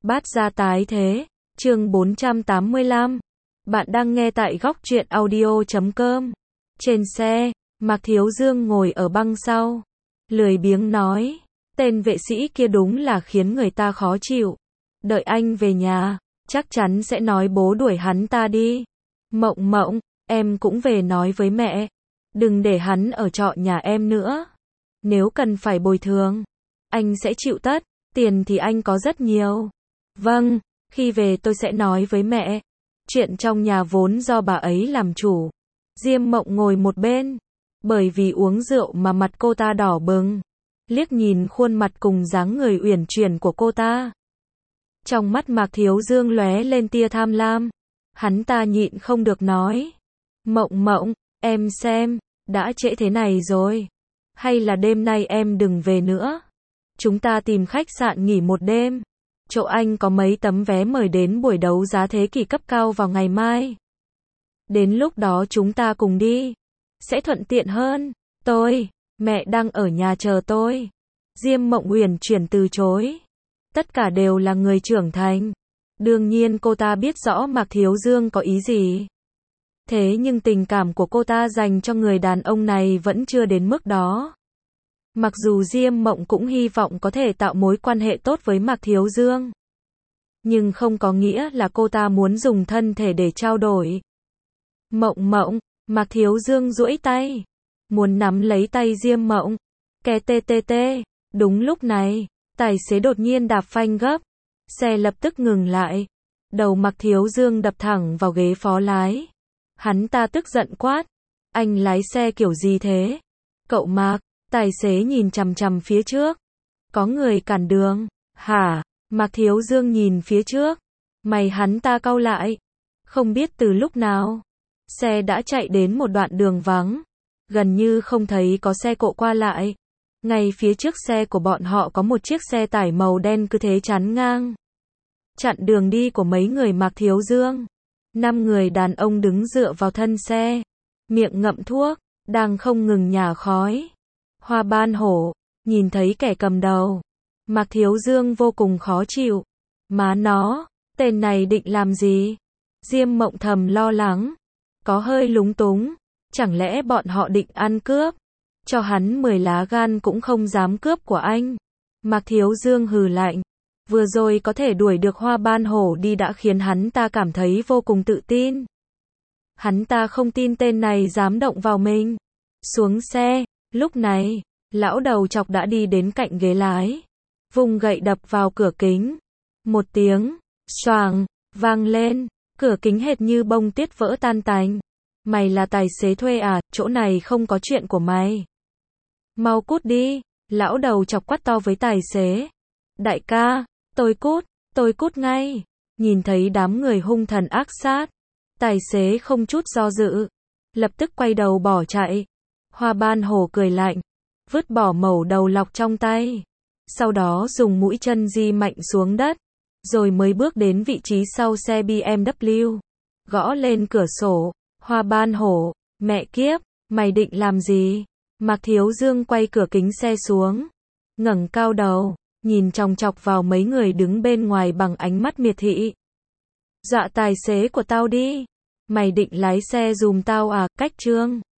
Bát gia tái thế, chương 485. Bạn đang nghe tại góc truyện audio.com. Trên xe, Mạc Thiếu Dương ngồi ở băng sau, lười biếng nói, tên vệ sĩ kia đúng là khiến người ta khó chịu. Đợi anh về nhà, chắc chắn sẽ nói bố đuổi hắn ta đi. Mộng Mộng, em cũng về nói với mẹ, đừng để hắn ở trọ nhà em nữa. Nếu cần phải bồi thường, anh sẽ chịu tất, tiền thì anh có rất nhiều. Vâng, khi về tôi sẽ nói với mẹ. Chuyện trong nhà vốn do bà ấy làm chủ. Diêm Mộng ngồi một bên, bởi vì uống rượu mà mặt cô ta đỏ bừng. Liếc nhìn khuôn mặt cùng dáng người uyển chuyển của cô ta, trong mắt Mạc Thiếu Dương lóe lên tia tham lam. Hắn ta nhịn không được nói, Mộng Mộng, em xem, đã trễ thế này rồi, hay là đêm nay em đừng về nữa, chúng ta tìm khách sạn nghỉ một đêm. Chỗ anh có mấy tấm vé mời đến buổi đấu giá thế kỷ cấp cao vào ngày mai. Đến lúc đó chúng ta cùng đi, sẽ thuận tiện hơn. Mẹ đang ở nhà chờ tôi. Diêm Mộng uyển chuyển từ chối. Tất cả đều là người trưởng thành. Đương nhiên cô ta biết rõ Mạc Thiếu Dương có ý gì. Thế nhưng tình cảm của cô ta dành cho người đàn ông này vẫn chưa đến mức đó. Mặc dù Diêm Mộng cũng hy vọng có thể tạo mối quan hệ tốt với Mạc Thiếu Dương, nhưng không có nghĩa là cô ta muốn dùng thân thể để trao đổi. Mộng Mộng, Mạc Thiếu Dương duỗi tay, muốn nắm lấy tay Diêm Mộng. Tê. Đúng lúc này, tài xế đột nhiên đạp phanh gấp, xe lập tức ngừng lại. Đầu Mạc Thiếu Dương đập thẳng vào ghế phó lái. Hắn ta tức giận quát, anh lái xe kiểu gì thế? Cậu Mạc. Tài xế nhìn chằm chằm phía trước. Có người cản đường. Hả? Mạc Thiếu Dương nhìn phía trước. Mày hắn ta cau lại. Không biết từ lúc nào, xe đã chạy đến một đoạn đường vắng. Gần như không thấy có xe cộ qua lại. Ngay phía trước xe của bọn họ có một chiếc xe tải màu đen cứ thế chắn ngang, chặn đường đi của mấy người Mạc Thiếu Dương. 5 người đàn ông đứng dựa vào thân xe, miệng ngậm thuốc, đang không ngừng nhả khói. Hoa Ban Hổ, nhìn thấy kẻ cầm đầu, Mạc Thiếu Dương vô cùng khó chịu. Má nó, tên này định làm gì? Diêm Mộng thầm lo lắng, có hơi lúng túng, chẳng lẽ bọn họ định ăn cướp? Cho hắn 10 lá gan cũng không dám cướp của anh. Mạc Thiếu Dương hừ lạnh, vừa rồi có thể đuổi được Hoa Ban Hổ đi đã khiến hắn ta cảm thấy vô cùng tự tin. Hắn ta không tin tên này dám động vào mình. Xuống xe. Lúc này, lão đầu chọc đã đi đến cạnh ghế lái, vùng gậy đập vào cửa kính. Một tiếng xoàng vang lên, cửa kính hệt như bông tuyết vỡ tan tành. Mày là tài xế thuê à? Chỗ này không có chuyện của mày. Mau cút đi, lão đầu chọc quát to với tài xế. Đại ca, tôi cút ngay. Nhìn thấy đám người hung thần ác sát, tài xế không chút do dự, lập tức quay đầu bỏ chạy. Hoa Ban Hổ cười lạnh, vứt bỏ mẩu đầu lọc trong tay, sau đó dùng mũi chân di mạnh xuống đất, rồi mới bước đến vị trí sau xe BMW, gõ lên cửa sổ. Hoa Ban Hổ, mẹ kiếp, mày định làm gì? Mạc Thiếu Dương quay cửa kính xe xuống, ngẩng cao đầu, nhìn chòng chọc vào mấy người đứng bên ngoài bằng ánh mắt miệt thị. Dọa tài xế của tao đi, mày định lái xe giùm tao à? Cách trương.